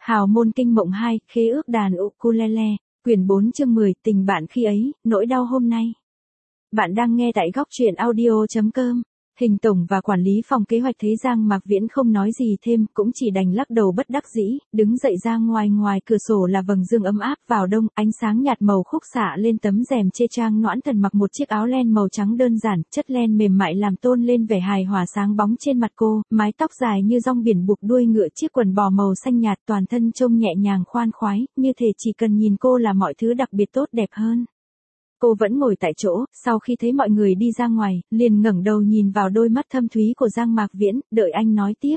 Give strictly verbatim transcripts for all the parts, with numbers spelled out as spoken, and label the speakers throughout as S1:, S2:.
S1: Hào môn kinh mộng hai, khế ước đàn ukulele, quyển bốn chương mười, tình bạn khi ấy, nỗi đau hôm nay. Bạn đang nghe tại góc truyện audio chấm com. Hình tổng và quản lý phòng kế hoạch thấy Giang Mạc Viễn không nói gì thêm, cũng chỉ đành lắc đầu bất đắc dĩ, đứng dậy ra ngoài. Ngoài cửa sổ là vầng dương ấm áp vào đông, ánh sáng nhạt màu khúc xạ lên tấm rèm chê. Trang Noãn Thần mặc một chiếc áo len màu trắng đơn giản, chất len mềm mại làm tôn lên vẻ hài hòa sáng bóng trên mặt cô, mái tóc dài như rong biển buộc đuôi ngựa, chiếc quần bò màu xanh nhạt, toàn thân trông nhẹ nhàng khoan khoái, như thể chỉ cần nhìn cô là mọi thứ đặc biệt tốt đẹp hơn. Cô vẫn ngồi tại chỗ, sau khi thấy mọi người đi ra ngoài, liền ngẩng đầu nhìn vào đôi mắt thâm thúy của Giang Mạc Viễn, đợi anh nói tiếp.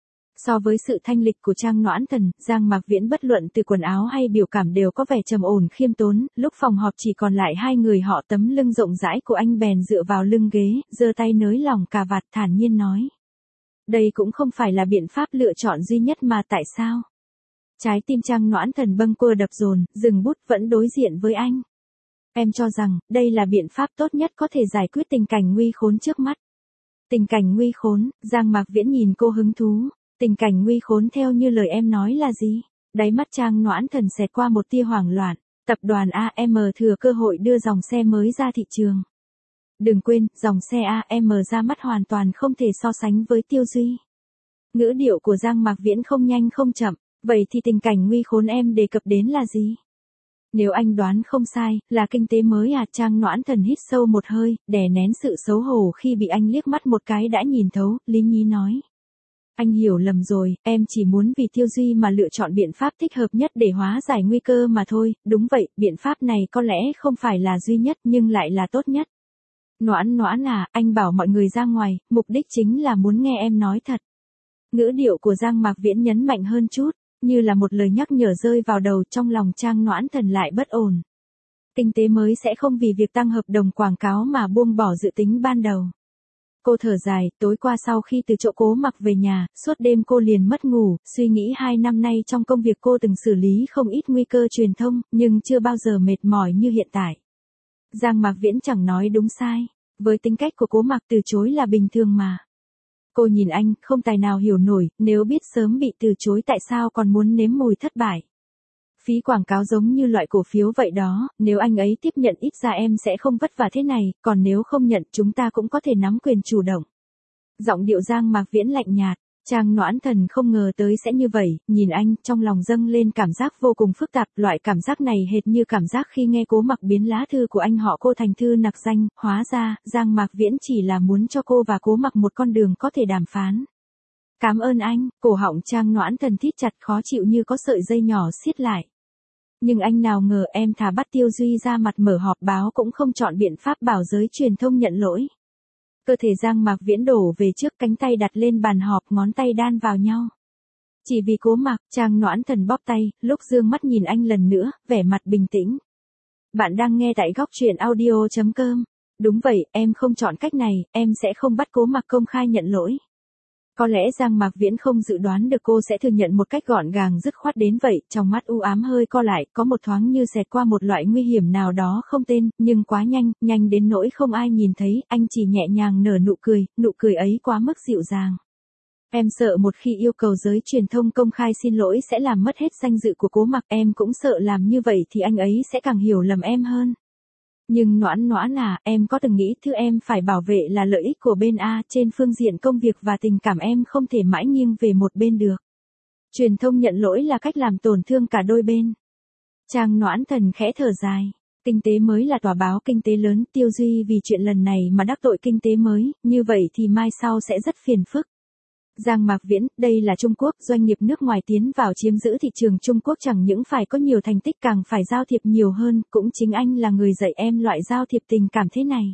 S1: So với sự thanh lịch của Trang Noãn Thần, Giang Mạc Viễn bất luận từ quần áo hay biểu cảm đều có vẻ trầm ổn khiêm tốn. Lúc phòng họp chỉ còn lại hai người họ, tấm lưng rộng rãi của anh bèn dựa vào lưng ghế, giơ tay nới lỏng cà vạt, thản nhiên nói. Đây cũng không phải là biện pháp lựa chọn duy nhất mà tại sao? Trái tim Trang Noãn Thần bâng quơ đập dồn, dừng bút, vẫn đối diện với anh. Em cho rằng, đây là biện pháp tốt nhất có thể giải quyết tình cảnh nguy khốn trước mắt. Tình cảnh nguy khốn, Giang Mạc Viễn nhìn cô hứng thú. Tình cảnh nguy khốn theo như lời em nói là gì? Đáy mắt Trang Noãn Thần xẹt qua một tia hoảng loạn. Tập đoàn a em thừa cơ hội đưa dòng xe mới ra thị trường. Đừng quên, dòng xe a em ra mắt hoàn toàn không thể so sánh với Tiêu Duy. Ngữ điệu của Giang Mạc Viễn không nhanh không chậm. Vậy thì tình cảnh nguy khốn em đề cập đến là gì? Nếu anh đoán không sai, là kinh tế mới à? Trang Noãn Thần hít sâu một hơi, đè nén sự xấu hổ khi bị anh liếc mắt một cái đã nhìn thấu, lý nhí nói. Anh hiểu lầm rồi, em chỉ muốn vì Tiêu Duy mà lựa chọn biện pháp thích hợp nhất để hóa giải nguy cơ mà thôi. Đúng vậy, biện pháp này có lẽ không phải là duy nhất nhưng lại là tốt nhất. Noãn Noãn à, anh bảo mọi người ra ngoài, mục đích chính là muốn nghe em nói thật. Ngữ điệu của Giang Mạc Viễn nhấn mạnh hơn chút. Như là một lời nhắc nhở rơi vào đầu, trong lòng Trang Noãn Thần lại bất ổn. Kinh tế mới sẽ không vì việc tăng hợp đồng quảng cáo mà buông bỏ dự tính ban đầu. Cô thở dài, tối qua sau khi từ chỗ Cố Mặc về nhà, suốt đêm cô liền mất ngủ, suy nghĩ hai năm nay trong công việc cô từng xử lý không ít nguy cơ truyền thông, nhưng chưa bao giờ mệt mỏi như hiện tại. Giang Mạc Viễn chẳng nói đúng sai, với tính cách của Cố Mặc từ chối là bình thường mà. Cô nhìn anh, không tài nào hiểu nổi, nếu biết sớm bị từ chối tại sao còn muốn nếm mùi thất bại. Phí quảng cáo giống như loại cổ phiếu vậy đó, nếu anh ấy tiếp nhận ít ra em sẽ không vất vả thế này, còn nếu không nhận chúng ta cũng có thể nắm quyền chủ động. Giọng điệu Giang Mạc Viễn lạnh nhạt, Trang Noãn Thần không ngờ tới sẽ như vậy, nhìn anh, trong lòng dâng lên cảm giác vô cùng phức tạp, loại cảm giác này hệt như cảm giác khi nghe Cố Mặc biến lá thư của anh họ cô thành thư nặc danh, hóa ra, Giang Mạc Viễn chỉ là muốn cho cô và Cố Mặc một con đường có thể đàm phán. Cảm ơn anh, cổ họng Trang Noãn Thần thít chặt, khó chịu như có sợi dây nhỏ siết lại. Nhưng anh nào ngờ em thà bắt Tiêu Duy ra mặt mở họp báo cũng không chọn biện pháp bảo giới truyền thông nhận lỗi. Cơ thể Giang Mạc Viễn đổ về trước, cánh tay đặt lên bàn họp, ngón tay đan vào nhau. Chỉ vì Cố Mặc, Trang Noãn Thần bóp tay, lúc dương mắt nhìn anh lần nữa, vẻ mặt bình tĩnh. Bạn đang nghe tại góc truyện audio chấm com. Đúng vậy, em không chọn cách này, em sẽ không bắt Cố Mặc công khai nhận lỗi. Có lẽ Giang Mạc Viễn không dự đoán được cô sẽ thừa nhận một cách gọn gàng dứt khoát đến vậy, trong mắt u ám hơi co lại, có một thoáng như xẹt qua một loại nguy hiểm nào đó không tên, nhưng quá nhanh, nhanh đến nỗi không ai nhìn thấy, anh chỉ nhẹ nhàng nở nụ cười, nụ cười ấy quá mức dịu dàng. Em sợ một khi yêu cầu giới truyền thông công khai xin lỗi sẽ làm mất hết danh dự của Cố Mặc, em cũng sợ làm như vậy thì anh ấy sẽ càng hiểu lầm em hơn. Nhưng Noãn Noãn à, em có từng nghĩ thứ em phải bảo vệ là lợi ích của bên A, trên phương diện công việc và tình cảm em không thể mãi nghiêng về một bên được. Truyền thông nhận lỗi là cách làm tổn thương cả đôi bên. Trang Noãn Thần khẽ thở dài. Kinh tế mới là tòa báo kinh tế lớn, Tiêu Duy vì chuyện lần này mà đắc tội kinh tế mới, như vậy thì mai sau sẽ rất phiền phức. Giang Mạc Viễn, đây là Trung Quốc, doanh nghiệp nước ngoài tiến vào chiếm giữ thị trường Trung Quốc chẳng những phải có nhiều thành tích càng phải giao thiệp nhiều hơn, cũng chính anh là người dạy em loại giao thiệp tình cảm thế này.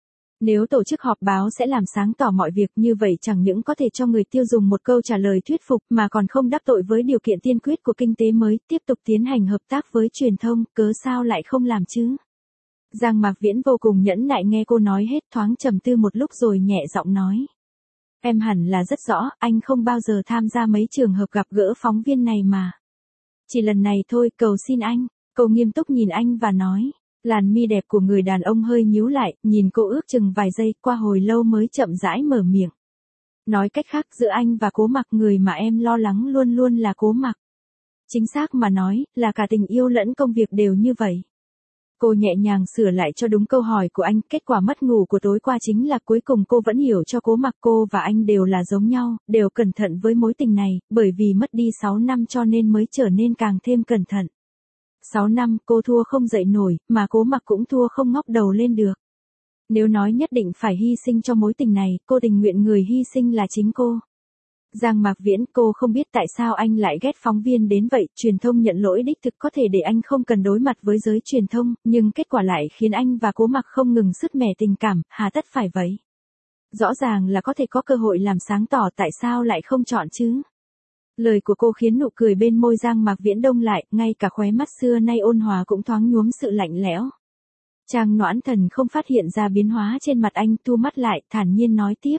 S1: Nếu tổ chức họp báo sẽ làm sáng tỏ mọi việc, như vậy chẳng những có thể cho người tiêu dùng một câu trả lời thuyết phục mà còn không đắc tội với điều kiện tiên quyết của kinh tế mới, tiếp tục tiến hành hợp tác với truyền thông, cớ sao lại không làm chứ? Giang Mạc Viễn vô cùng nhẫn nại nghe cô nói hết, thoáng trầm tư một lúc rồi nhẹ giọng nói. Em hẳn là rất rõ, anh không bao giờ tham gia mấy trường hợp gặp gỡ phóng viên này mà. Chỉ lần này thôi, cầu xin anh. Cô nghiêm túc nhìn anh và nói. Làn mi đẹp của người đàn ông hơi nhíu lại, nhìn cô ước chừng vài giây, qua hồi lâu mới chậm rãi mở miệng. Nói cách khác, giữa anh và Cố Mặc, người mà em lo lắng luôn luôn là Cố Mặc. Chính xác mà nói, là cả tình yêu lẫn công việc đều như vậy. Cô nhẹ nhàng sửa lại cho đúng câu hỏi của anh, kết quả mất ngủ của tối qua chính là cuối cùng cô vẫn hiểu cho Cố Mặc cô và anh đều là giống nhau, đều cẩn thận với mối tình này, bởi vì mất đi sáu năm cho nên mới trở nên càng thêm cẩn thận. sáu năm cô thua không dậy nổi, mà Cố Mặc cũng thua không ngóc đầu lên được. Nếu nói nhất định phải hy sinh cho mối tình này, cô tình nguyện người hy sinh là chính cô. Giang Mạc Viễn, cô không biết tại sao anh lại ghét phóng viên đến vậy, truyền thông nhận lỗi đích thực có thể để anh không cần đối mặt với giới truyền thông, nhưng kết quả lại khiến anh và Cố Mặc không ngừng sứt mẻ tình cảm, hà tất phải vậy? Rõ ràng là có thể có cơ hội làm sáng tỏ, tại sao lại không chọn chứ? Lời của cô khiến nụ cười bên môi Giang Mạc Viễn đông lại, ngay cả khóe mắt xưa nay ôn hòa cũng thoáng nhuốm sự lạnh lẽo. Trang Noãn Thần không phát hiện ra biến hóa trên mặt anh, thu mắt lại, thản nhiên nói tiếp.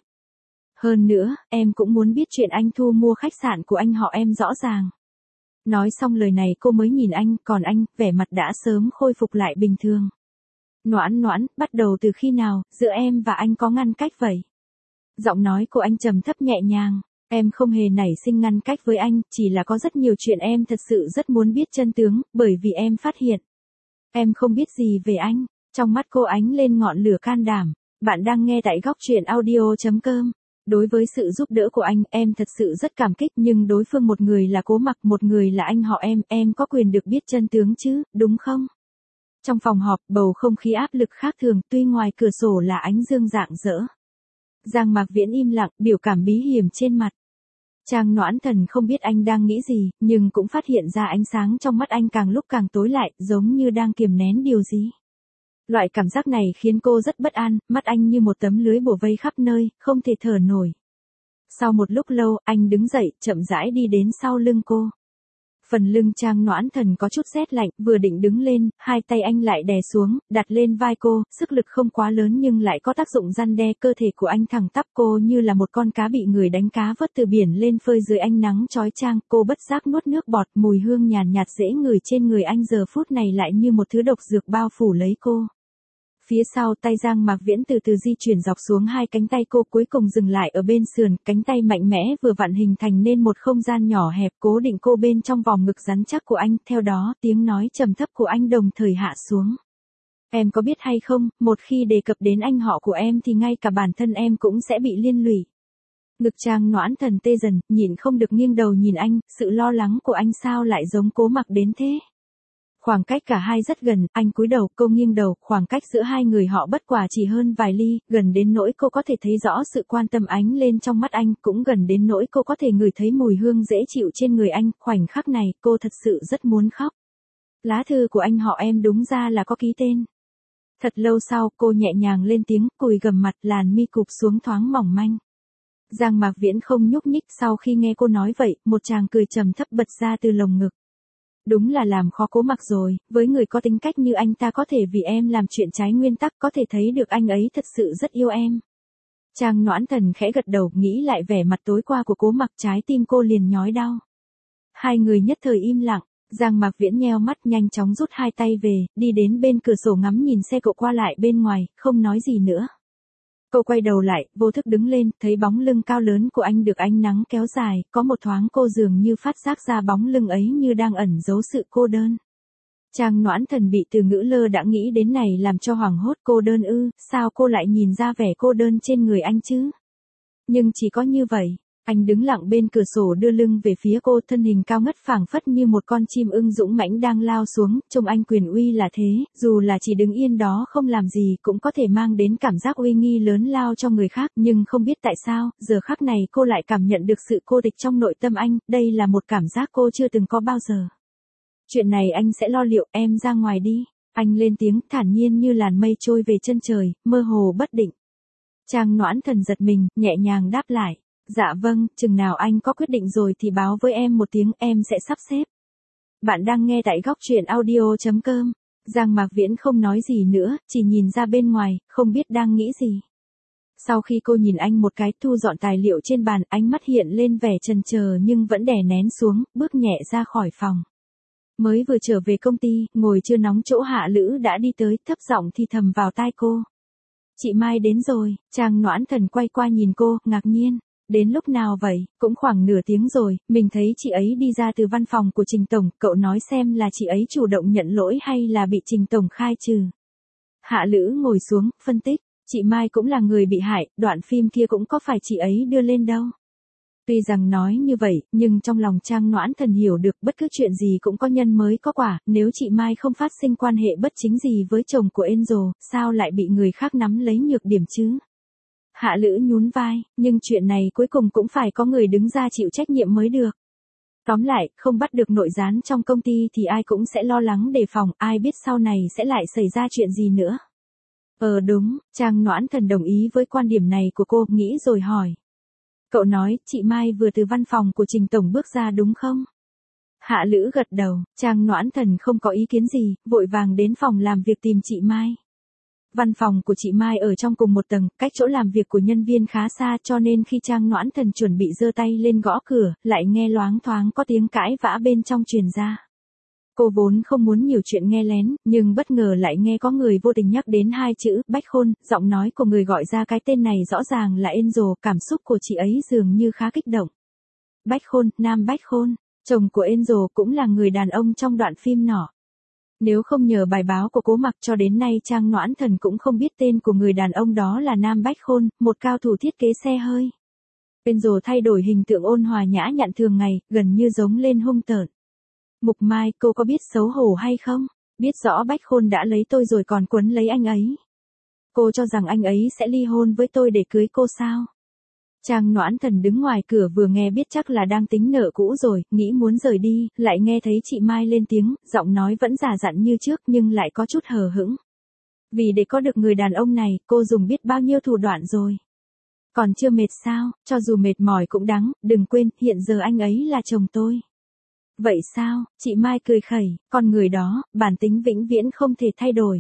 S1: Hơn nữa, em cũng muốn biết chuyện anh thu mua khách sạn của anh họ em rõ ràng. Nói xong lời này cô mới nhìn anh, còn anh, vẻ mặt đã sớm khôi phục lại bình thường. Noãn Noãn, bắt đầu từ khi nào, giữa em và anh có ngăn cách vậy? Giọng nói của anh trầm thấp nhẹ nhàng, em không hề nảy sinh ngăn cách với anh, chỉ là có rất nhiều chuyện em thật sự rất muốn biết chân tướng, bởi vì em phát hiện. Em không biết gì về anh, trong mắt cô ánh lên ngọn lửa can đảm. Bạn đang nghe tại góc truyện audio chấm com. Đối với sự giúp đỡ của anh, em thật sự rất cảm kích, nhưng đối phương một người là Cố Mặc, một người là anh họ em, em có quyền được biết chân tướng chứ, đúng không? Trong phòng họp, bầu không khí áp lực khác thường, tuy ngoài cửa sổ là ánh dương rạng rỡ. Giang Mạc Viễn im lặng, biểu cảm bí hiểm trên mặt. Trang Noãn Thần không biết anh đang nghĩ gì, nhưng cũng phát hiện ra ánh sáng trong mắt anh càng lúc càng tối lại, giống như đang kiềm nén điều gì. Loại cảm giác này khiến cô rất bất an, mắt anh như một tấm lưới bủa vây khắp nơi, không thể thở nổi. Sau một lúc lâu, anh đứng dậy, chậm rãi đi đến sau lưng cô. Phần lưng Trang Noãn Thần có chút rét lạnh, vừa định đứng lên, hai tay anh lại đè xuống, đặt lên vai cô, sức lực không quá lớn nhưng lại có tác dụng răn đe, cơ thể của anh thẳng tắp, cô như là một con cá bị người đánh cá vớt từ biển lên phơi dưới ánh nắng chói chang, cô bất giác nuốt nước bọt, mùi hương nhàn nhạt dễ ngửi trên người anh giờ phút này lại như một thứ độc dược bao phủ lấy cô. Phía sau tay Giang Mạc Viễn từ từ di chuyển dọc xuống hai cánh tay cô, cuối cùng dừng lại ở bên sườn, cánh tay mạnh mẽ vừa vặn hình thành nên một không gian nhỏ hẹp, cố định cô bên trong vòng ngực rắn chắc của anh, theo đó tiếng nói trầm thấp của anh đồng thời hạ xuống. Em có biết hay không, một khi đề cập đến anh họ của em thì ngay cả bản thân em cũng sẽ bị liên lụy. Ngực Trang Noãn Thần tê dần, nhịn không được nghiêng đầu nhìn anh, sự lo lắng của anh sao lại giống Cố Mặc đến thế? Khoảng cách cả hai rất gần, anh cúi đầu, cô nghiêng đầu, khoảng cách giữa hai người họ bất quả chỉ hơn vài ly, gần đến nỗi cô có thể thấy rõ sự quan tâm ánh lên trong mắt anh, cũng gần đến nỗi cô có thể ngửi thấy mùi hương dễ chịu trên người anh, khoảnh khắc này, cô thật sự rất muốn khóc. Lá thư của anh họ em đúng ra là có ký tên. Thật lâu sau, cô nhẹ nhàng lên tiếng, cùi gằm mặt, làn mi cụp xuống thoáng mỏng manh. Giang Mạc Viễn không nhúc nhích, sau khi nghe cô nói vậy, một tràng cười trầm thấp bật ra từ lồng ngực. Đúng là làm khó Cố Mặc rồi, với người có tính cách như anh ta có thể vì em làm chuyện trái nguyên tắc, có thể thấy được anh ấy thật sự rất yêu em. Trang Noãn Thần khẽ gật đầu, nghĩ lại vẻ mặt tối qua của Cố Mặc, trái tim cô liền nhói đau. Hai người nhất thời im lặng, Giang Mạc Viễn nheo mắt nhanh chóng rút hai tay về, đi đến bên cửa sổ ngắm nhìn xe cộ qua lại bên ngoài, không nói gì nữa. Cô quay đầu lại, vô thức đứng lên, thấy bóng lưng cao lớn của anh được ánh nắng kéo dài, có một thoáng cô dường như phát giác ra bóng lưng ấy như đang ẩn giấu sự cô đơn. Trang Noãn Thần bị từ ngữ lơ đã nghĩ đến này làm cho hoảng hốt, cô đơn ư, sao cô lại nhìn ra vẻ cô đơn trên người anh chứ? Nhưng chỉ có như vậy. Anh đứng lặng bên cửa sổ đưa lưng về phía cô, thân hình cao ngất phảng phất như một con chim ưng dũng mãnh đang lao xuống, trông anh quyền uy là thế, dù là chỉ đứng yên đó không làm gì cũng có thể mang đến cảm giác uy nghi lớn lao cho người khác, nhưng không biết tại sao, giờ khắc này cô lại cảm nhận được sự cô tịch trong nội tâm anh, đây là một cảm giác cô chưa từng có bao giờ. Chuyện này anh sẽ lo liệu, em ra ngoài đi. Anh lên tiếng thản nhiên như làn mây trôi về chân trời, mơ hồ bất định. Trang Noãn Thần giật mình, nhẹ nhàng đáp lại. Dạ vâng, chừng nào anh có quyết định rồi thì báo với em một tiếng, em sẽ sắp xếp. Bạn đang nghe tại góc truyện audio chấm com. Giang Mạc Viễn không nói gì nữa, chỉ nhìn ra bên ngoài, không biết đang nghĩ gì. Sau khi cô nhìn anh một cái, thu dọn tài liệu trên bàn, ánh mắt hiện lên vẻ chần chờ nhưng vẫn đè nén xuống, bước nhẹ ra khỏi phòng. Mới vừa trở về công ty, ngồi chưa nóng chỗ Hạ Lữ đã đi tới, thấp giọng thì thầm vào tai cô. Chị Mai đến rồi. Trang Noãn Thần quay qua nhìn cô, ngạc nhiên. Đến lúc nào vậy? Cũng khoảng nửa tiếng rồi, mình thấy chị ấy đi ra từ văn phòng của Trình Tổng, cậu nói xem là chị ấy chủ động nhận lỗi hay là bị Trình Tổng khai trừ. Hạ Lữ ngồi xuống, phân tích, chị Mai cũng là người bị hại, đoạn phim kia cũng có phải chị ấy đưa lên đâu. Tuy rằng nói như vậy, nhưng trong lòng Trang Noãn Thần hiểu được bất cứ chuyện gì cũng có nhân mới có quả, nếu chị Mai không phát sinh quan hệ bất chính gì với chồng của Angel, sao lại bị người khác nắm lấy nhược điểm chứ? Hạ Lữ nhún vai, nhưng chuyện này cuối cùng cũng phải có người đứng ra chịu trách nhiệm mới được. Tóm lại, không bắt được nội gián trong công ty thì ai cũng sẽ lo lắng đề phòng, ai biết sau này sẽ lại xảy ra chuyện gì nữa. Ờ đúng, Trang Noãn Thần đồng ý với quan điểm này của cô, nghĩ rồi hỏi. Cậu nói, chị Mai vừa từ văn phòng của Trình Tổng bước ra đúng không? Hạ Lữ gật đầu, Trang Noãn Thần không có ý kiến gì, vội vàng đến phòng làm việc tìm chị Mai. Văn phòng của chị Mai ở trong cùng một tầng, cách chỗ làm việc của nhân viên khá xa, cho nên khi Trang Noãn Thần chuẩn bị giơ tay lên gõ cửa, lại nghe loáng thoáng có tiếng cãi vã bên trong truyền ra. Cô vốn không muốn nhiều chuyện nghe lén, nhưng bất ngờ lại nghe có người vô tình nhắc đến hai chữ Bách Khôn, giọng nói của người gọi ra cái tên này rõ ràng là Angel, cảm xúc của chị ấy dường như khá kích động. Bách Khôn, Nam Bách Khôn, chồng của Angel cũng là người đàn ông trong đoạn phim nọ. Nếu không nhờ bài báo của Cố Mặc cho đến nay Trang Noãn Thần cũng không biết tên của người đàn ông đó là Nam Bách Khôn, một cao thủ thiết kế xe hơi. Angel thay đổi hình tượng ôn hòa nhã nhặn thường ngày, gần như giống lên hung tợn. Mục Mai, cô có biết xấu hổ hay không? Biết rõ Bách Khôn đã lấy tôi rồi còn quấn lấy anh ấy. Cô cho rằng anh ấy sẽ ly hôn với tôi để cưới cô sao? Trang Noãn Thần đứng ngoài cửa vừa nghe biết chắc là đang tính nợ cũ rồi, nghĩ muốn rời đi, lại nghe thấy chị Mai lên tiếng, giọng nói vẫn già dặn như trước nhưng lại có chút hờ hững. Vì để có được người đàn ông này, cô dùng biết bao nhiêu thủ đoạn rồi. Còn chưa mệt sao, cho dù mệt mỏi cũng đáng, đừng quên, hiện giờ anh ấy là chồng tôi. Vậy sao, chị Mai cười khẩy, con người đó, bản tính vĩnh viễn không thể thay đổi.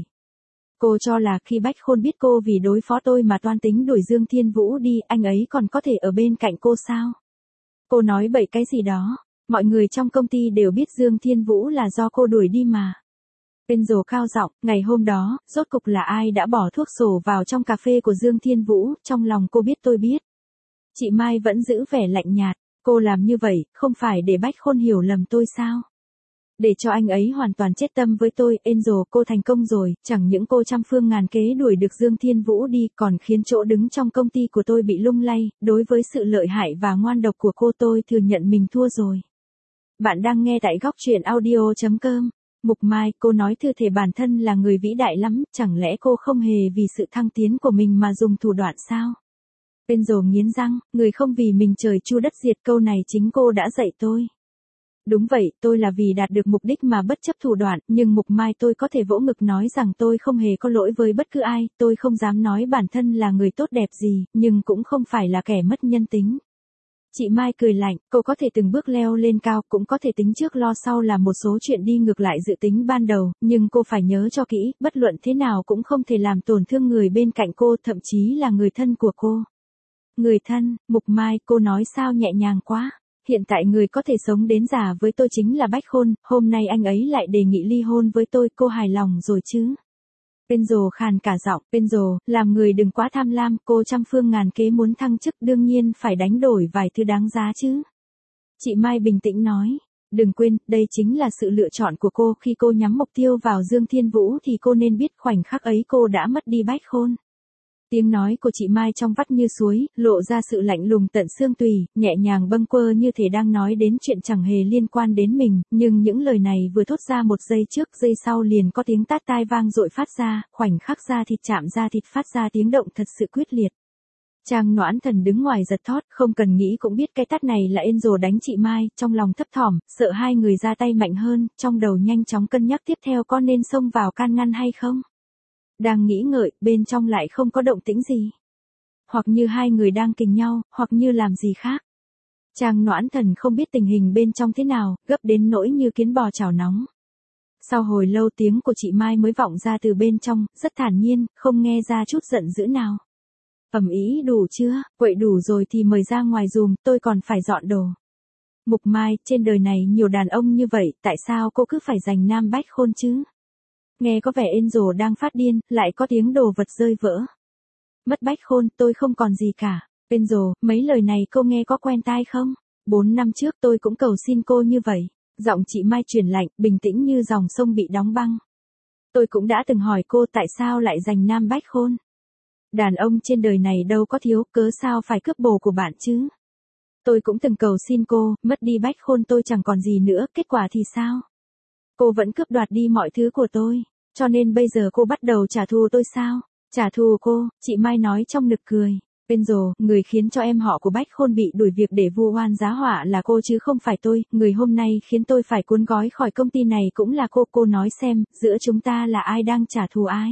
S1: Cô cho là khi Bách Khôn biết cô vì đối phó tôi mà toan tính đuổi Dương Thiên Vũ đi, anh ấy còn có thể ở bên cạnh cô sao? Cô nói bậy cái gì đó, mọi người trong công ty đều biết Dương Thiên Vũ là do cô đuổi đi mà. Angel cao giọng, ngày hôm đó, rốt cục là ai đã bỏ thuốc sổ vào trong cà phê của Dương Thiên Vũ, trong lòng cô biết tôi biết. Chị Mai vẫn giữ vẻ lạnh nhạt, cô làm như vậy, không phải để Bách Khôn hiểu lầm tôi sao? Để cho anh ấy hoàn toàn chết tâm với tôi, Angel, cô thành công rồi, chẳng những cô trăm phương ngàn kế đuổi được Dương Thiên Vũ đi, còn khiến chỗ đứng trong công ty của tôi bị lung lay, đối với sự lợi hại và ngoan độc của cô tôi thừa nhận mình thua rồi. Bạn đang nghe tại góc truyện audio chấm com. Mục Mai, cô nói thư thể bản thân là người vĩ đại lắm, chẳng lẽ cô không hề vì sự thăng tiến của mình mà dùng thủ đoạn sao? Angel nghiến răng, người không vì mình trời chu đất diệt, câu này chính cô đã dạy tôi. Đúng vậy, tôi là vì đạt được mục đích mà bất chấp thủ đoạn, nhưng Mục Mai tôi có thể vỗ ngực nói rằng tôi không hề có lỗi với bất cứ ai, tôi không dám nói bản thân là người tốt đẹp gì, nhưng cũng không phải là kẻ mất nhân tính. Chị Mai cười lạnh, cô có thể từng bước leo lên cao, cũng có thể tính trước lo sau là một số chuyện đi ngược lại dự tính ban đầu, nhưng cô phải nhớ cho kỹ, bất luận thế nào cũng không thể làm tổn thương người bên cạnh cô, thậm chí là người thân của cô. Người thân, Mục Mai, cô nói sao nhẹ nhàng quá. Hiện tại người có thể sống đến già với tôi chính là Bách Khôn, hôm nay anh ấy lại đề nghị ly hôn với tôi, cô hài lòng rồi chứ? Angel khàn cả giọng, Angel, làm người đừng quá tham lam, cô trăm phương ngàn kế muốn thăng chức đương nhiên phải đánh đổi vài thứ đáng giá chứ. Chị Mai bình tĩnh nói, đừng quên, đây chính là sự lựa chọn của cô, khi cô nhắm mục tiêu vào Dương Thiên Vũ thì cô nên biết khoảnh khắc ấy cô đã mất đi Bách Khôn. Tiếng nói của chị Mai trong vắt như suối, lộ ra sự lạnh lùng tận xương tùy, nhẹ nhàng bâng quơ như thể đang nói đến chuyện chẳng hề liên quan đến mình, nhưng những lời này vừa thốt ra một giây trước, giây sau liền có tiếng tát tai vang dội phát ra, khoảnh khắc da thịt chạm da thịt phát ra tiếng động thật sự quyết liệt. Trang Noãn Thần đứng ngoài giật thót, không cần nghĩ cũng biết cái tát này là Angel đánh chị Mai, trong lòng thấp thỏm, sợ hai người ra tay mạnh hơn, trong đầu nhanh chóng cân nhắc tiếp theo có nên xông vào can ngăn hay không. Đang nghĩ ngợi, bên trong lại không có động tĩnh gì. Hoặc như hai người đang kình nhau, hoặc như làm gì khác. Trang Noãn Thần không biết tình hình bên trong thế nào, gấp đến nỗi như kiến bò chảo nóng. Sau hồi lâu tiếng của chị Mai mới vọng ra từ bên trong, rất thản nhiên, không nghe ra chút giận dữ nào. Ầm ĩ đủ chưa, quậy đủ rồi thì mời ra ngoài dùm, tôi còn phải dọn đồ. Mục Mai, trên đời này nhiều đàn ông như vậy, tại sao cô cứ phải giành Nam Bách Khôn chứ? Nghe có vẻ Angel đang phát điên, lại có tiếng đồ vật rơi vỡ. Mất Bách Khôn, tôi không còn gì cả. Angel, mấy lời này cô nghe có quen tai không? Bốn năm trước tôi cũng cầu xin cô như vậy. Giọng chị Mai truyền lạnh, bình tĩnh như dòng sông bị đóng băng. Tôi cũng đã từng hỏi cô tại sao lại giành Nam Bách Khôn. Đàn ông trên đời này đâu có thiếu, cớ sao phải cướp bồ của bạn chứ? Tôi cũng từng cầu xin cô, mất đi Bách Khôn tôi chẳng còn gì nữa, kết quả thì sao? Cô vẫn cướp đoạt đi mọi thứ của tôi, cho nên bây giờ cô bắt đầu trả thù tôi sao? Trả thù cô, chị Mai nói trong nực cười. Angel, người khiến cho em họ của Bách Khôn bị đuổi việc để vu oan giá họa là cô chứ không phải tôi, người hôm nay khiến tôi phải cuốn gói khỏi công ty này cũng là cô, cô nói xem, giữa chúng ta là ai đang trả thù ai?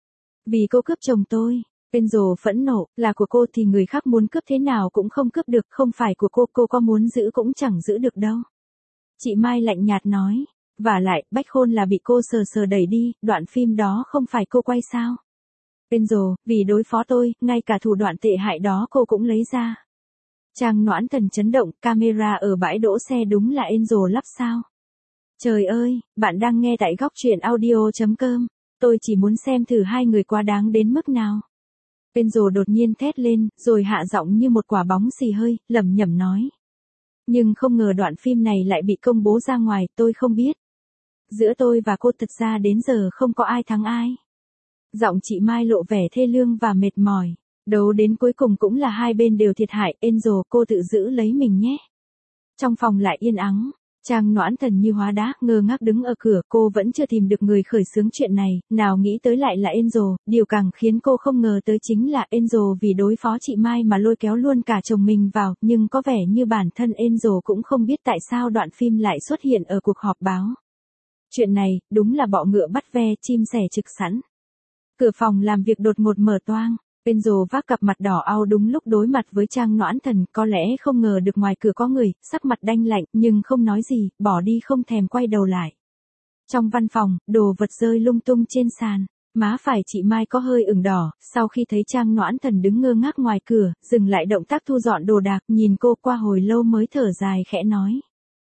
S1: Vì cô cướp chồng tôi. Angel phẫn nộ, là của cô thì người khác muốn cướp thế nào cũng không cướp được, không phải của cô, cô có muốn giữ cũng chẳng giữ được đâu. Chị Mai lạnh nhạt nói, vả lại, Bách Khôn là bị cô sờ sờ đẩy đi, đoạn phim đó không phải cô quay sao? Angel, vì đối phó tôi, ngay cả thủ đoạn tệ hại đó cô cũng lấy ra. Trang Noãn Thần chấn động, camera ở bãi đỗ xe đúng là Angel lắp sao? Trời ơi, bạn đang nghe tại góc truyện audio chấm com. Tôi chỉ muốn xem thử hai người quá đáng đến mức nào. Angel đột nhiên thét lên, rồi hạ giọng như một quả bóng xì hơi, lẩm nhẩm nói. Nhưng không ngờ đoạn phim này lại bị công bố ra ngoài, tôi không biết. Giữa tôi và cô thật ra đến giờ không có ai thắng ai. Giọng chị Mai lộ vẻ thê lương và mệt mỏi. Đấu đến cuối cùng cũng là hai bên đều thiệt hại. Angel, cô tự giữ lấy mình nhé. Trong phòng lại yên ắng. Trang Noãn Thần như hóa đá, ngơ ngác đứng ở cửa, cô vẫn chưa tìm được người khởi xướng chuyện này, nào nghĩ tới lại là Angel, điều càng khiến cô không ngờ tới chính là Angel vì đối phó chị Mai mà lôi kéo luôn cả chồng mình vào, nhưng có vẻ như bản thân Angel cũng không biết tại sao đoạn phim lại xuất hiện ở cuộc họp báo. Chuyện này, đúng là bọ ngựa bắt ve, chim sẻ trực sẵn. Cửa phòng làm việc đột ngột mở toang. Angel vác cặp mặt đỏ au đúng lúc đối mặt với Trang Noãn Thần, có lẽ không ngờ được ngoài cửa có người, sắc mặt đanh lạnh, nhưng không nói gì, bỏ đi không thèm quay đầu lại. Trong văn phòng, đồ vật rơi lung tung trên sàn, má phải chị Mai có hơi ửng đỏ, sau khi thấy Trang Noãn Thần đứng ngơ ngác ngoài cửa, dừng lại động tác thu dọn đồ đạc, nhìn cô qua hồi lâu mới thở dài khẽ nói.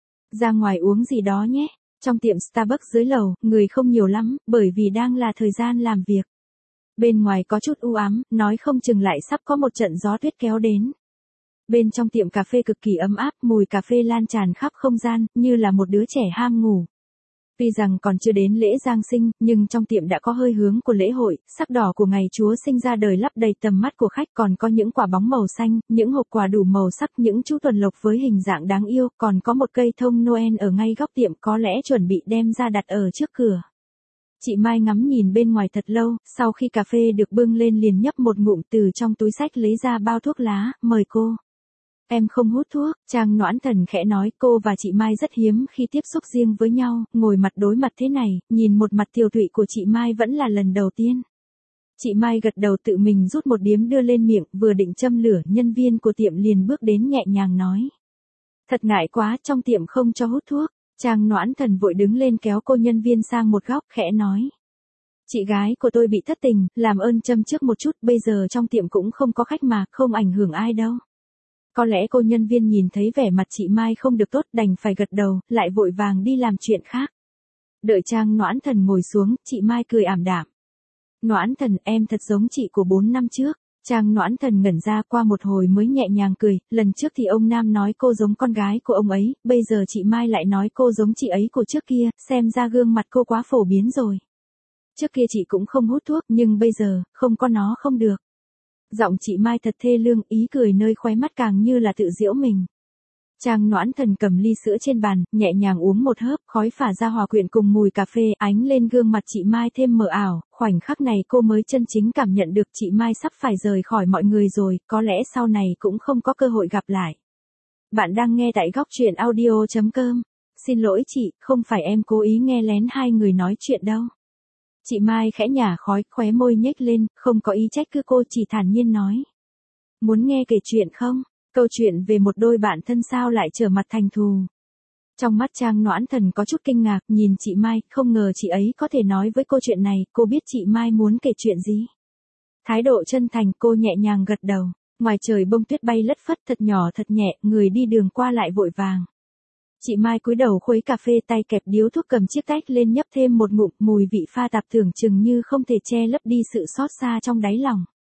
S1: Ra ngoài uống gì đó nhé, trong tiệm Starbucks dưới lầu, người không nhiều lắm, bởi vì đang là thời gian làm việc. Bên ngoài có chút u ám, nói không chừng lại sắp có một trận gió tuyết kéo đến. Bên trong tiệm cà phê cực kỳ ấm áp, mùi cà phê lan tràn khắp không gian, như là một đứa trẻ ham ngủ. Tuy rằng còn chưa đến lễ Giáng sinh, nhưng trong tiệm đã có hơi hướng của lễ hội, sắc đỏ của ngày Chúa sinh ra đời lấp đầy tầm mắt của khách, còn có những quả bóng màu xanh, những hộp quà đủ màu sắc, những chú tuần lộc với hình dạng đáng yêu, còn có một cây thông Noel ở ngay góc tiệm có lẽ chuẩn bị đem ra đặt ở trước cửa. Chị Mai ngắm nhìn bên ngoài thật lâu, sau khi cà phê được bưng lên liền nhấp một ngụm từ trong túi xách lấy ra bao thuốc lá, mời cô. Em không hút thuốc, Trang Noãn Thần khẽ nói, cô và chị Mai rất hiếm khi tiếp xúc riêng với nhau, ngồi mặt đối mặt thế này, nhìn một mặt tiều tụy của chị Mai vẫn là lần đầu tiên. Chị Mai gật đầu tự mình rút một điếm đưa lên miệng, vừa định châm lửa, nhân viên của tiệm liền bước đến nhẹ nhàng nói. Thật ngại quá, trong tiệm không cho hút thuốc. Trang Noãn Thần vội đứng lên kéo cô nhân viên sang một góc khẽ nói. Chị gái của tôi bị thất tình, làm ơn châm trước một chút, bây giờ trong tiệm cũng không có khách mà, không ảnh hưởng ai đâu. Có lẽ cô nhân viên nhìn thấy vẻ mặt chị Mai không được tốt đành phải gật đầu, lại vội vàng đi làm chuyện khác. Đợi Trang Noãn Thần ngồi xuống, chị Mai cười ảm đạm. Noãn Thần, em thật giống chị của bốn năm trước. Trang Noãn Thần ngẩn ra qua một hồi mới nhẹ nhàng cười, lần trước thì ông Nam nói cô giống con gái của ông ấy, bây giờ chị Mai lại nói cô giống chị ấy của trước kia, xem ra gương mặt cô quá phổ biến rồi. Trước kia chị cũng không hút thuốc, nhưng bây giờ, không có nó không được. Giọng chị Mai thật thê lương, ý cười nơi khóe mắt càng như là tự giễu mình. Trang Noãn Thần cầm ly sữa trên bàn, nhẹ nhàng uống một hớp, khói phả ra hòa quyện cùng mùi cà phê, ánh lên gương mặt chị Mai thêm mờ ảo, khoảnh khắc này cô mới chân chính cảm nhận được chị Mai sắp phải rời khỏi mọi người rồi, có lẽ sau này cũng không có cơ hội gặp lại. Bạn đang nghe tại góc truyện audio chấm com. Xin lỗi chị, không phải em cố ý nghe lén hai người nói chuyện đâu. Chị Mai khẽ nhả khói, khóe môi nhếch lên, không có ý trách cứ cô, chỉ thản nhiên nói. Muốn nghe kể chuyện không? Câu chuyện về một đôi bạn thân sao lại trở mặt thành thù. Trong mắt Trang Noãn Thần có chút kinh ngạc, nhìn chị Mai, không ngờ chị ấy có thể nói với cô chuyện này, cô biết chị Mai muốn kể chuyện gì. Thái độ chân thành, cô nhẹ nhàng gật đầu, ngoài trời bông tuyết bay lất phất thật nhỏ thật nhẹ, người đi đường qua lại vội vàng. Chị Mai cúi đầu khuấy cà phê, tay kẹp điếu thuốc cầm chiếc tách lên nhấp thêm một ngụm, mùi vị pha tạp tưởng chừng như không thể che lấp đi sự xót xa trong đáy lòng.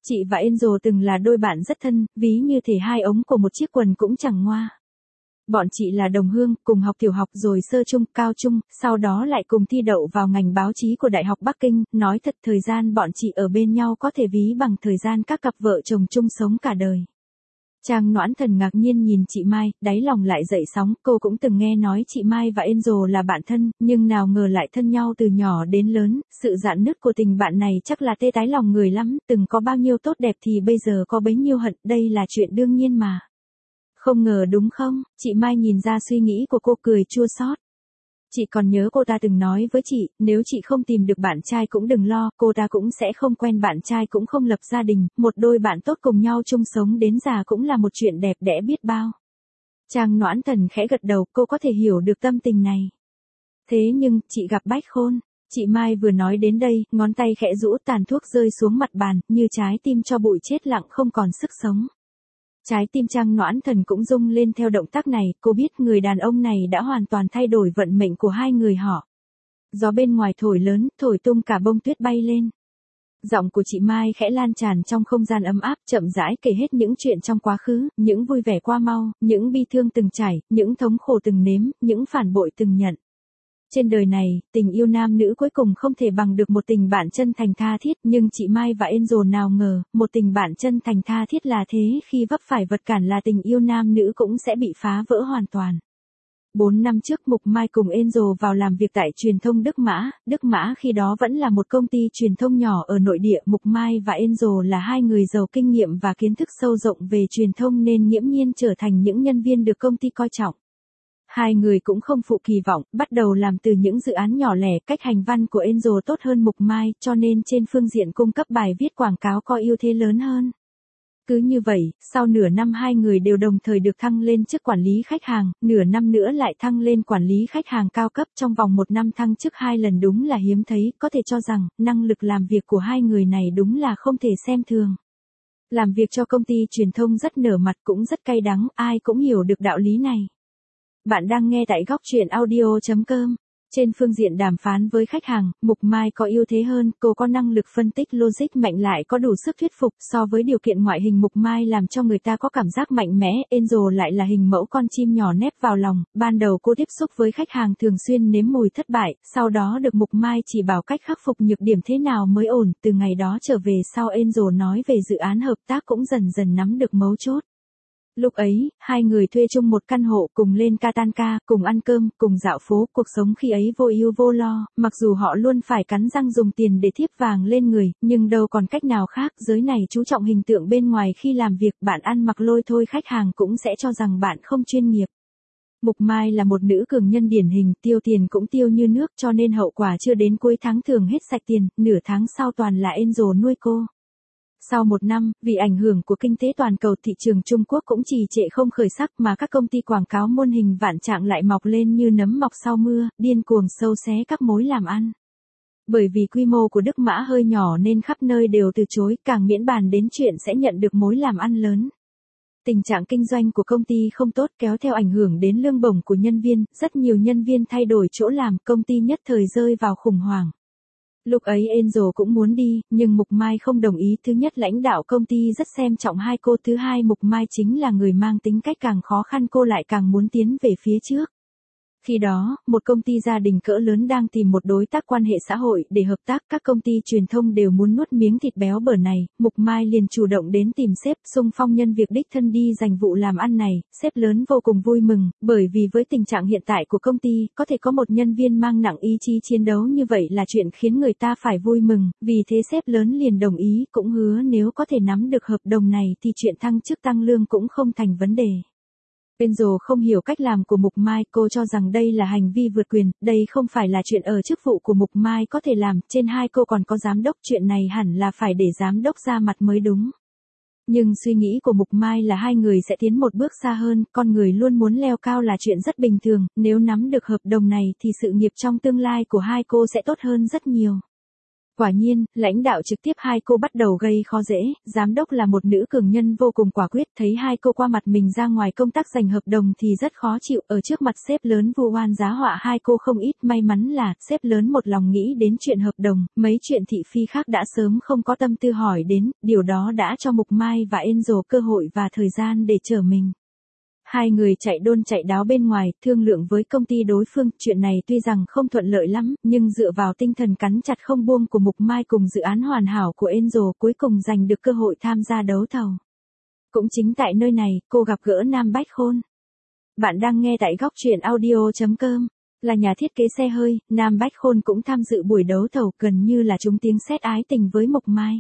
S1: Chị và Angel từng là đôi bạn rất thân, ví như thể hai ống của một chiếc quần cũng chẳng ngoa. Bọn chị là đồng hương, cùng học tiểu học rồi sơ trung, cao trung, sau đó lại cùng thi đậu vào ngành báo chí của Đại học Bắc Kinh, nói thật thời gian bọn chị ở bên nhau có thể ví bằng thời gian các cặp vợ chồng chung sống cả đời. Trang Noãn Thần ngạc nhiên nhìn chị Mai, đáy lòng lại dậy sóng, cô cũng từng nghe nói chị Mai và Angel là bạn thân, nhưng nào ngờ lại thân nhau từ nhỏ đến lớn, sự rạn nứt của tình bạn này chắc là tê tái lòng người lắm, từng có bao nhiêu tốt đẹp thì bây giờ có bấy nhiêu hận, đây là chuyện đương nhiên mà. Không ngờ đúng không? Chị Mai nhìn ra suy nghĩ của cô cười chua xót. Chị còn nhớ cô ta từng nói với chị, nếu chị không tìm được bạn trai cũng đừng lo, cô ta cũng sẽ không quen bạn trai cũng không lập gia đình, một đôi bạn tốt cùng nhau chung sống đến già cũng là một chuyện đẹp đẽ biết bao. Trang Noãn Thần khẽ gật đầu, cô có thể hiểu được tâm tình này. Thế nhưng, chị gặp Bách Khôn. Chị Mai vừa nói đến đây, ngón tay khẽ rũ tàn thuốc rơi xuống mặt bàn, như trái tim cho bụi chết lặng không còn sức sống. Trái tim Trang Noãn Thần cũng rung lên theo động tác này, cô biết người đàn ông này đã hoàn toàn thay đổi vận mệnh của hai người họ. Gió bên ngoài thổi lớn, thổi tung cả bông tuyết bay lên. Giọng của chị Mai khẽ lan tràn trong không gian ấm áp, chậm rãi kể hết những chuyện trong quá khứ, những vui vẻ qua mau, những bi thương từng trải, những thống khổ từng nếm, những phản bội từng nhận. Trên đời này, tình yêu nam nữ cuối cùng không thể bằng được một tình bạn chân thành tha thiết, nhưng chị Mai và Angel nào ngờ, một tình bạn chân thành tha thiết là thế, khi vấp phải vật cản là tình yêu nam nữ cũng sẽ bị phá vỡ hoàn toàn. Bốn năm trước Mục Mai cùng Angel vào làm việc tại truyền thông Đức Mã, Đức Mã khi đó vẫn là một công ty truyền thông nhỏ ở nội địa. Mục Mai và Angel là hai người giàu kinh nghiệm và kiến thức sâu rộng về truyền thông nên nghiễm nhiên trở thành những nhân viên được công ty coi trọng. Hai người cũng không phụ kỳ vọng, bắt đầu làm từ những dự án nhỏ lẻ, cách hành văn của Angel tốt hơn Mục Mai, cho nên trên phương diện cung cấp bài viết quảng cáo có ưu thế lớn hơn. Cứ như vậy, sau nửa năm hai người đều đồng thời được thăng lên chức quản lý khách hàng, nửa năm nữa lại thăng lên quản lý khách hàng cao cấp, trong vòng một năm thăng chức hai lần đúng là hiếm thấy, có thể cho rằng, năng lực làm việc của hai người này đúng là không thể xem thường. Làm việc cho công ty truyền thông rất nở mặt cũng rất cay đắng, ai cũng hiểu được đạo lý này. Bạn đang nghe tại góc truyện audio chấm com. Trên phương diện đàm phán với khách hàng, Mục Mai có ưu thế hơn, cô có năng lực phân tích logic mạnh lại có đủ sức thuyết phục, so với điều kiện ngoại hình Mục Mai làm cho người ta có cảm giác mạnh mẽ, Angel lại là hình mẫu con chim nhỏ nép vào lòng, ban đầu cô tiếp xúc với khách hàng thường xuyên nếm mùi thất bại, sau đó được Mục Mai chỉ bảo cách khắc phục nhược điểm thế nào mới ổn, từ ngày đó trở về sau Angel nói về dự án hợp tác cũng dần dần nắm được mấu chốt. Lúc ấy, hai người thuê chung một căn hộ, cùng lên Katanka, cùng ăn cơm, cùng dạo phố, cuộc sống khi ấy vô ưu vô lo, mặc dù họ luôn phải cắn răng dùng tiền để thiếp vàng lên người, nhưng đâu còn cách nào khác, giới này chú trọng hình tượng bên ngoài khi làm việc, bạn ăn mặc lôi thôi khách hàng cũng sẽ cho rằng bạn không chuyên nghiệp. Mục Mai là một nữ cường nhân điển hình, tiêu tiền cũng tiêu như nước cho nên hậu quả chưa đến cuối tháng thường hết sạch tiền, nửa tháng sau toàn là Angel nuôi cô. Sau một năm, vì ảnh hưởng của kinh tế toàn cầu thị trường Trung Quốc cũng trì trệ không khởi sắc mà các công ty quảng cáo muôn hình vạn trạng lại mọc lên như nấm mọc sau mưa, điên cuồng xâu xé các mối làm ăn. Bởi vì quy mô của Đức Mã hơi nhỏ nên khắp nơi đều từ chối, càng miễn bàn đến chuyện sẽ nhận được mối làm ăn lớn. Tình trạng kinh doanh của công ty không tốt kéo theo ảnh hưởng đến lương bổng của nhân viên, rất nhiều nhân viên thay đổi chỗ làm, công ty nhất thời rơi vào khủng hoảng. Lúc ấy Angel cũng muốn đi, nhưng Mục Mai không đồng ý. Thứ nhất lãnh đạo công ty rất xem trọng hai cô, thứ hai Mục Mai chính là người mang tính cách càng khó khăn cô lại càng muốn tiến về phía trước. Khi đó, một công ty gia đình cỡ lớn đang tìm một đối tác quan hệ xã hội để hợp tác, các công ty truyền thông đều muốn nuốt miếng thịt béo bở này, Mục Mai liền chủ động đến tìm sếp, xung phong nhân việc đích thân đi giành vụ làm ăn này, sếp lớn vô cùng vui mừng, bởi vì với tình trạng hiện tại của công ty, có thể có một nhân viên mang nặng ý chí chiến đấu như vậy là chuyện khiến người ta phải vui mừng, vì thế sếp lớn liền đồng ý, cũng hứa nếu có thể nắm được hợp đồng này thì chuyện thăng chức tăng lương cũng không thành vấn đề. Angel không hiểu cách làm của Mục Mai, cô cho rằng đây là hành vi vượt quyền, đây không phải là chuyện ở chức vụ của Mục Mai có thể làm, trên hai cô còn có giám đốc, chuyện này hẳn là phải để giám đốc ra mặt mới đúng. Nhưng suy nghĩ của Mục Mai là hai người sẽ tiến một bước xa hơn, con người luôn muốn leo cao là chuyện rất bình thường, nếu nắm được hợp đồng này thì sự nghiệp trong tương lai của hai cô sẽ tốt hơn rất nhiều. Quả nhiên, lãnh đạo trực tiếp hai cô bắt đầu gây khó dễ, giám đốc là một nữ cường nhân vô cùng quả quyết, thấy hai cô qua mặt mình ra ngoài công tác giành hợp đồng thì rất khó chịu, ở trước mặt sếp lớn vu oan giá họa hai cô không ít, may mắn là sếp lớn một lòng nghĩ đến chuyện hợp đồng, mấy chuyện thị phi khác đã sớm không có tâm tư hỏi đến, điều đó đã cho Mục Mai và Angel cơ hội và thời gian để trở mình. Hai người chạy đôn chạy đáo bên ngoài, thương lượng với công ty đối phương, chuyện này tuy rằng không thuận lợi lắm, nhưng dựa vào tinh thần cắn chặt không buông của Mục Mai cùng dự án hoàn hảo của Angel cuối cùng giành được cơ hội tham gia đấu thầu. Cũng chính tại nơi này, cô gặp gỡ Nam Bách Khôn. Bạn đang nghe tại góc truyện audio chấm com. Là nhà thiết kế xe hơi, Nam Bách Khôn cũng tham dự buổi đấu thầu, gần như là trúng tiếng sét ái tình với Mục Mai.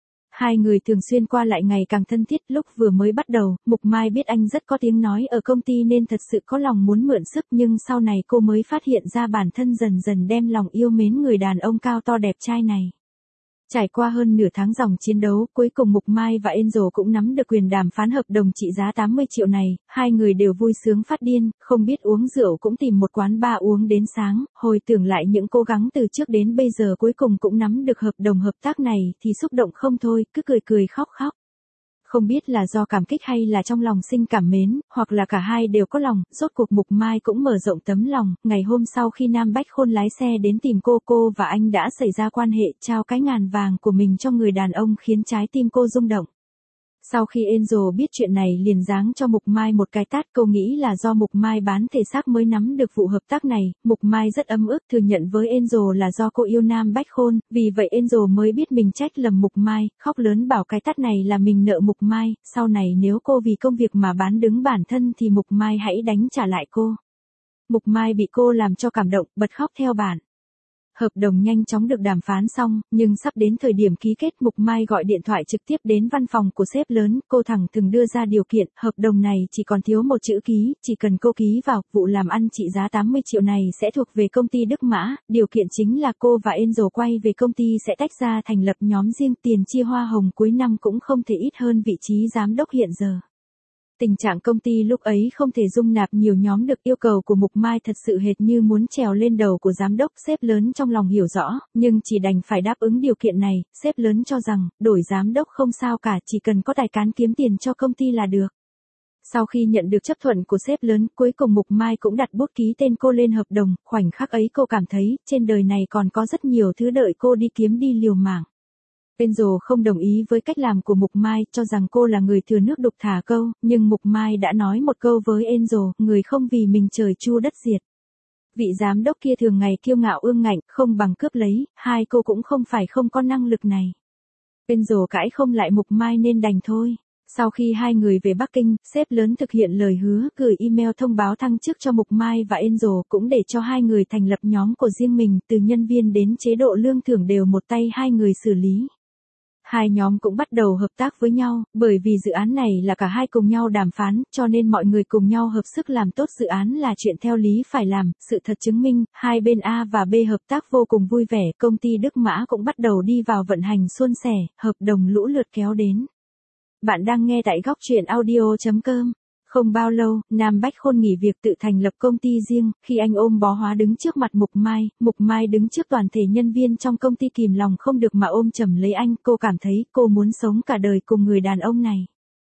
S1: Hai người thường xuyên qua lại ngày càng thân thiết, lúc vừa mới bắt đầu, Mục Mai biết anh rất có tiếng nói ở công ty nên thật sự có lòng muốn mượn sức, nhưng sau này cô mới phát hiện ra bản thân dần dần đem lòng yêu mến người đàn ông cao to đẹp trai này. Trải qua hơn nửa tháng dòng chiến đấu, cuối cùng Mục Mai và Angel cũng nắm được quyền đàm phán hợp đồng trị giá tám mươi triệu này, hai người đều vui sướng phát điên, không biết uống rượu cũng tìm một quán bar uống đến sáng, hồi tưởng lại những cố gắng từ trước đến bây giờ cuối cùng cũng nắm được hợp đồng hợp tác này thì xúc động không thôi, cứ cười cười khóc khóc. Không biết là do cảm kích hay là trong lòng sinh cảm mến, hoặc là cả hai đều có lòng, rốt cuộc Mục Mai cũng mở rộng tấm lòng, ngày hôm sau khi Nam Bách Khôn lái xe đến tìm cô, cô và anh đã xảy ra quan hệ, trao cái ngàn vàng của mình cho người đàn ông khiến trái tim cô rung động. Sau khi Angel biết chuyện này liền giáng cho Mục Mai một cái tát, cô nghĩ là do Mục Mai bán thể xác mới nắm được vụ hợp tác này, Mục Mai rất ấm ức thừa nhận với Angel là do cô yêu Nam Bách Khôn, vì vậy Angel mới biết mình trách lầm Mục Mai, khóc lớn bảo cái tát này là mình nợ Mục Mai, sau này nếu cô vì công việc mà bán đứng bản thân thì Mục Mai hãy đánh trả lại cô. Mục Mai bị cô làm cho cảm động, bật khóc theo bản. Hợp đồng nhanh chóng được đàm phán xong, nhưng sắp đến thời điểm ký kết Mục Mai gọi điện thoại trực tiếp đến văn phòng của sếp lớn, cô thẳng thừng đưa ra điều kiện, hợp đồng này chỉ còn thiếu một chữ ký, chỉ cần cô ký vào, vụ làm ăn trị giá tám mươi triệu này sẽ thuộc về công ty Đức Mã, điều kiện chính là cô và Angel quay về công ty sẽ tách ra thành lập nhóm riêng, tiền chia hoa hồng cuối năm cũng không thể ít hơn vị trí giám đốc hiện giờ. Tình trạng công ty lúc ấy không thể dung nạp nhiều nhóm được, yêu cầu của Mục Mai thật sự hệt như muốn trèo lên đầu của giám đốc, sếp lớn trong lòng hiểu rõ, nhưng chỉ đành phải đáp ứng điều kiện này, sếp lớn cho rằng, đổi giám đốc không sao cả, chỉ cần có tài cán kiếm tiền cho công ty là được. Sau khi nhận được chấp thuận của sếp lớn, cuối cùng Mục Mai cũng đặt bút ký tên cô lên hợp đồng, khoảnh khắc ấy cô cảm thấy, trên đời này còn có rất nhiều thứ đợi cô đi kiếm đi liều mạng. Angel không đồng ý với cách làm của Mục Mai, cho rằng cô là người thừa nước đục thả câu, nhưng Mục Mai đã nói một câu với Angel, người không vì mình trời chu đất diệt. Vị giám đốc kia thường ngày kiêu ngạo ương ngạnh, không bằng cướp lấy, hai cô cũng không phải không có năng lực này. Angel cãi không lại Mục Mai nên đành thôi. Sau khi hai người về Bắc Kinh, sếp lớn thực hiện lời hứa, gửi email thông báo thăng chức cho Mục Mai và Angel, cũng để cho hai người thành lập nhóm của riêng mình, từ nhân viên đến chế độ lương thưởng đều một tay hai người xử lý. Hai nhóm cũng bắt đầu hợp tác với nhau, bởi vì dự án này là cả hai cùng nhau đàm phán, cho nên mọi người cùng nhau hợp sức làm tốt dự án là chuyện theo lý phải làm, sự thật chứng minh, hai bên A và B hợp tác vô cùng vui vẻ, công ty Đức Mã cũng bắt đầu đi vào vận hành suôn sẻ, hợp đồng lũ lượt kéo đến. Bạn đang nghe tại góc truyện audio chấm com. Không bao lâu, Nam Bách Khôn nghỉ việc tự thành lập công ty riêng, khi anh ôm bó hóa đứng trước mặt Mục Mai, Mục Mai đứng trước toàn thể nhân viên trong công ty kìm lòng không được mà ôm chầm lấy anh, cô cảm thấy cô muốn sống cả đời cùng người đàn ông này.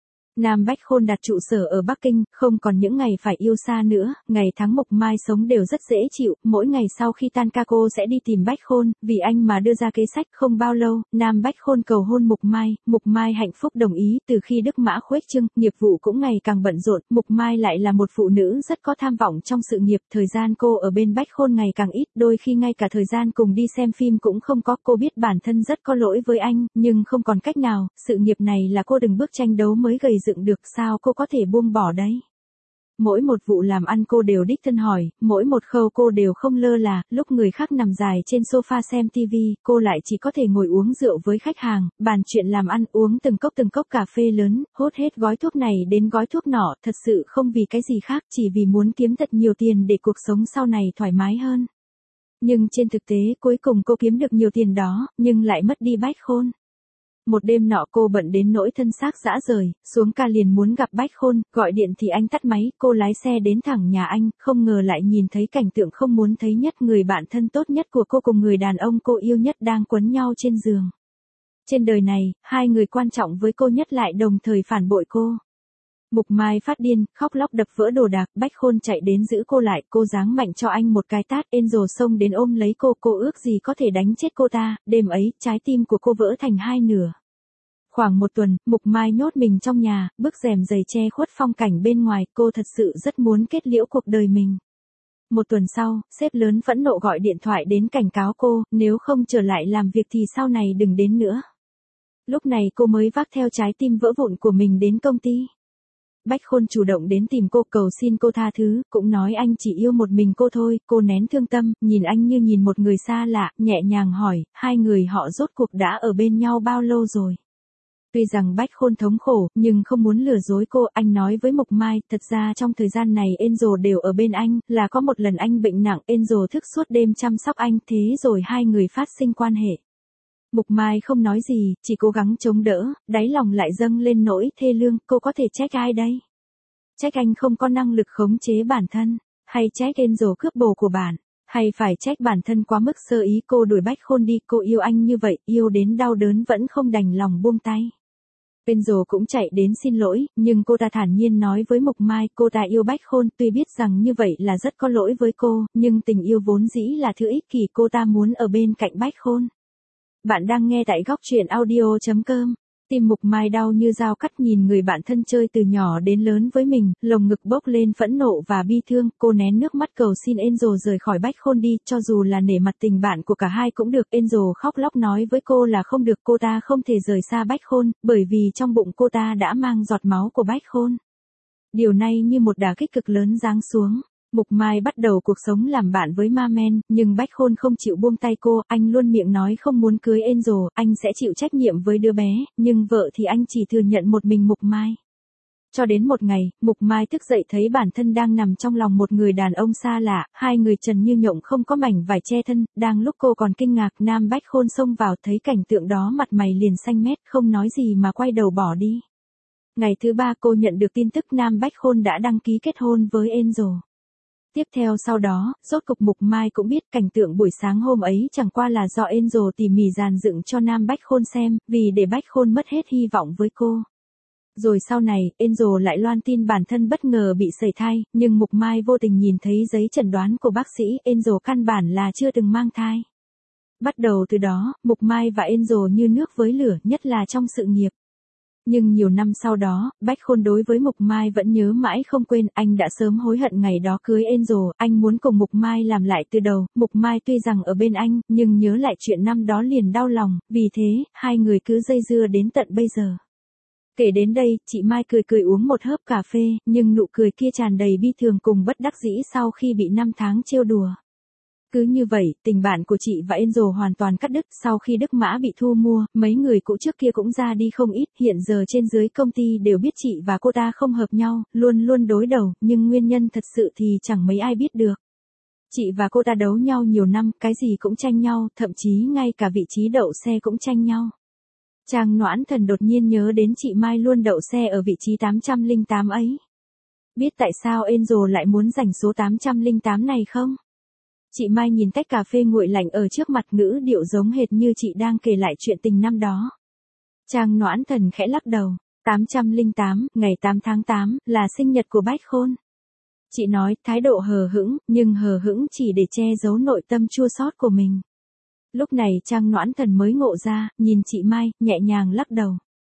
S1: Nam Bách Khôn đặt trụ sở ở Bắc Kinh, không còn những ngày phải yêu xa nữa, ngày tháng Mục Mai sống đều rất dễ chịu, mỗi ngày sau khi tan ca cô sẽ đi tìm Bách Khôn, vì anh mà đưa ra kế sách. Không bao lâu, Nam Bách Khôn cầu hôn Mục Mai, Mục Mai hạnh phúc đồng ý, từ khi Đức Mã khuếch trương, nghiệp vụ cũng ngày càng bận rộn, Mục Mai lại là một phụ nữ rất có tham vọng trong sự nghiệp, thời gian cô ở bên Bách Khôn ngày càng ít, đôi khi ngay cả thời gian cùng đi xem phim cũng không có, cô biết bản thân rất có lỗi với anh, nhưng không còn cách nào, sự nghiệp này là cô từng bước tranh đấu mới gầy dựng được, sao cô có thể buông bỏ đấy. Mỗi một vụ làm ăn cô đều đích thân hỏi, mỗi một khâu cô đều không lơ là, lúc người khác nằm dài trên sofa xem tivi, cô lại chỉ có thể ngồi uống rượu với khách hàng, bàn chuyện làm ăn, uống từng cốc từng cốc cà phê lớn, hốt hết gói thuốc này đến gói thuốc nọ, thật sự không vì cái gì khác, chỉ vì muốn kiếm thật nhiều tiền để cuộc sống sau này thoải mái hơn. Nhưng trên thực tế cuối cùng cô kiếm được nhiều tiền đó, nhưng lại mất đi Bách Khôn. Một đêm nọ cô bận đến nỗi thân xác rã rời, xuống ca liền muốn gặp Bách Khôn, gọi điện thì anh tắt máy, cô lái xe đến thẳng nhà anh, không ngờ lại nhìn thấy cảnh tượng không muốn thấy nhất, người bạn thân tốt nhất của cô cùng người đàn ông cô yêu nhất đang quấn nhau trên giường. Trên đời này, hai người quan trọng với cô nhất lại đồng thời phản bội cô. Mục Mai phát điên, khóc lóc đập vỡ đồ đạc, Bách Khôn chạy đến giữ cô lại, cô giáng mạnh cho anh một cái tát, Angel xông đến ôm lấy cô, cô ước gì có thể đánh chết cô ta, đêm ấy, trái tim của cô vỡ thành hai nửa. Khoảng một tuần, Mục Mai nhốt mình trong nhà, bức rèm dày che khuất phong cảnh bên ngoài, cô thật sự rất muốn kết liễu cuộc đời mình. Một tuần sau, sếp lớn phẫn nộ gọi điện thoại đến cảnh cáo cô, nếu không trở lại làm việc thì sau này đừng đến nữa. Lúc này cô mới vác theo trái tim vỡ vụn của mình đến công ty. Bách Khôn chủ động đến tìm cô cầu xin cô tha thứ, cũng nói anh chỉ yêu một mình cô thôi, cô nén thương tâm, nhìn anh như nhìn một người xa lạ, nhẹ nhàng hỏi, hai người họ rốt cuộc đã ở bên nhau bao lâu rồi? Tuy rằng Bách Khôn thống khổ, nhưng không muốn lừa dối cô, anh nói với Mục Mai, thật ra trong thời gian này Angel đều ở bên anh, là có một lần anh bệnh nặng, Angel thức suốt đêm chăm sóc anh, thế rồi hai người phát sinh quan hệ. Mục Mai không nói gì, chỉ cố gắng chống đỡ, đáy lòng lại dâng lên nỗi thê lương, cô có thể trách ai đây? Trách anh không có năng lực khống chế bản thân, hay trách Angel cướp bồ của bạn, hay phải trách bản thân quá mức sơ ý, cô đuổi Bách Khôn đi, cô yêu anh như vậy, yêu đến đau đớn vẫn không đành lòng buông tay. Angel cũng chạy đến xin lỗi, nhưng cô ta thản nhiên nói với Mục Mai, cô ta yêu Bách Khôn, tuy biết rằng như vậy là rất có lỗi với cô, nhưng tình yêu vốn dĩ là thứ ích kỷ, cô ta muốn ở bên cạnh Bách Khôn. Bạn đang nghe tại góc truyện audio chấm com. Tim Mục Mai đau như dao cắt nhìn người bạn thân chơi từ nhỏ đến lớn với mình, lồng ngực bốc lên phẫn nộ và bi thương, cô nén nước mắt cầu xin Angel rời khỏi Bách Khôn đi, cho dù là nể mặt tình bạn của cả hai cũng được. Angel khóc lóc nói với cô là không được, cô ta không thể rời xa Bách Khôn, bởi vì trong bụng cô ta đã mang giọt máu của Bách Khôn. Điều này như một đả kích cực lớn giáng xuống. Mục Mai bắt đầu cuộc sống làm bạn với ma men, nhưng Bách Khôn không chịu buông tay cô, anh luôn miệng nói không muốn cưới Angel, anh sẽ chịu trách nhiệm với đứa bé, nhưng vợ thì anh chỉ thừa nhận một mình Mục Mai. Cho đến một ngày, Mục Mai thức dậy thấy bản thân đang nằm trong lòng một người đàn ông xa lạ, hai người trần như nhộng không có mảnh vải che thân, đang lúc cô còn kinh ngạc, nam Bách Khôn xông vào thấy cảnh tượng đó mặt mày liền xanh mét, không nói gì mà quay đầu bỏ đi. Ngày thứ ba cô nhận được tin tức nam Bách Khôn đã đăng ký kết hôn với Angel. Tiếp theo sau đó, rốt cục Mục Mai cũng biết cảnh tượng buổi sáng hôm ấy chẳng qua là do Angel tỉ mỉ dàn dựng cho nam Bách Khôn xem, vì để Bách Khôn mất hết hy vọng với cô. Rồi sau này, Angel lại loan tin bản thân bất ngờ bị sẩy thai, nhưng Mục Mai vô tình nhìn thấy giấy chẩn đoán của bác sĩ, Angel căn bản là chưa từng mang thai. Bắt đầu từ đó, Mục Mai và Angel như nước với lửa, nhất là trong sự nghiệp. Nhưng nhiều năm sau đó, Bách Khôn đối với Mục Mai vẫn nhớ mãi không quên, anh đã sớm hối hận ngày đó cưới Angel, anh muốn cùng Mục Mai làm lại từ đầu, Mục Mai tuy rằng ở bên anh, nhưng nhớ lại chuyện năm đó liền đau lòng, vì thế, hai người cứ dây dưa đến tận bây giờ. Kể đến đây, chị Mai cười cười uống một hớp cà phê, nhưng nụ cười kia tràn đầy bi thường cùng bất đắc dĩ sau khi bị năm tháng trêu đùa. Cứ như vậy, tình bạn của chị và Angel hoàn toàn cắt đứt, sau khi Đức Mã bị thu mua, mấy người cũ trước kia cũng ra đi không ít, hiện giờ trên dưới công ty đều biết chị và cô ta không hợp nhau, luôn luôn đối đầu, nhưng nguyên nhân thật sự thì chẳng mấy ai biết được. Chị và cô ta đấu nhau nhiều năm, cái gì cũng tranh nhau, thậm chí ngay cả vị trí đậu xe cũng tranh nhau. Trang Noãn Thần đột nhiên nhớ đến chị Mai luôn đậu xe ở vị trí tám trăm lẻ tám ấy. Biết tại sao Angel lại muốn giành số tám trăm lẻ tám này không? Chị Mai nhìn tách cà phê nguội lạnh ở trước mặt, ngữ điệu giống hệt như chị đang kể lại chuyện tình năm đó. Trang Noãn Thần khẽ lắc đầu, tám trăm lẻ tám, ngày tám tháng tám, là sinh nhật của Bách Khôn. Chị nói, thái độ hờ hững, nhưng hờ hững chỉ để che giấu nội tâm chua xót của mình. Lúc này Trang Noãn Thần mới ngộ ra, nhìn chị Mai, nhẹ nhàng lắc đầu.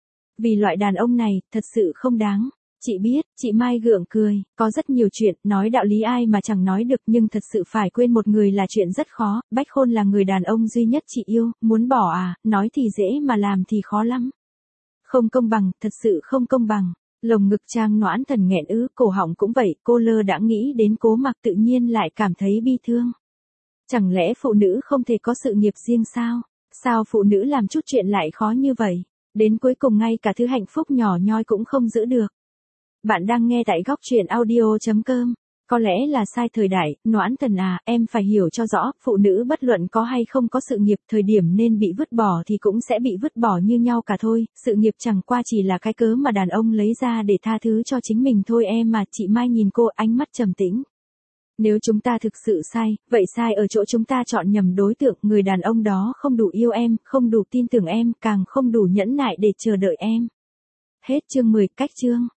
S1: Vì loại đàn ông này, thật sự không đáng. Chị biết, chị Mai gượng cười, có rất nhiều chuyện, nói đạo lý ai mà chẳng nói được, nhưng thật sự phải quên một người là chuyện rất khó, Bách Khôn là người đàn ông duy nhất chị yêu, muốn bỏ à, nói thì dễ mà làm thì khó lắm. Không công bằng, thật sự không công bằng. Lồng ngực Trang Noãn Thần nghẹn ứ, cổ họng cũng vậy, cô lơ đã nghĩ đến Cố Mặc tự nhiên lại cảm thấy bi thương. Chẳng lẽ phụ nữ không thể có sự nghiệp riêng sao? Sao phụ nữ làm chút chuyện lại khó như vậy? Đến cuối cùng ngay cả thứ hạnh phúc nhỏ nhoi cũng không giữ được. Bạn đang nghe tại góc truyện audio chấm com. Có lẽ là sai thời đại, Noãn Thần à, em phải hiểu cho rõ, phụ nữ bất luận có hay không có sự nghiệp, thời điểm nên bị vứt bỏ thì cũng sẽ bị vứt bỏ như nhau cả thôi, sự nghiệp chẳng qua chỉ là cái cớ mà đàn ông lấy ra để tha thứ cho chính mình thôi em mà. Chị Mai nhìn cô ánh mắt trầm tĩnh. Nếu chúng ta thực sự sai, vậy sai ở chỗ chúng ta chọn nhầm đối tượng, người đàn ông đó không đủ yêu em, không đủ tin tưởng em, càng không đủ nhẫn nại để chờ đợi em. Hết chương mười, cách chương.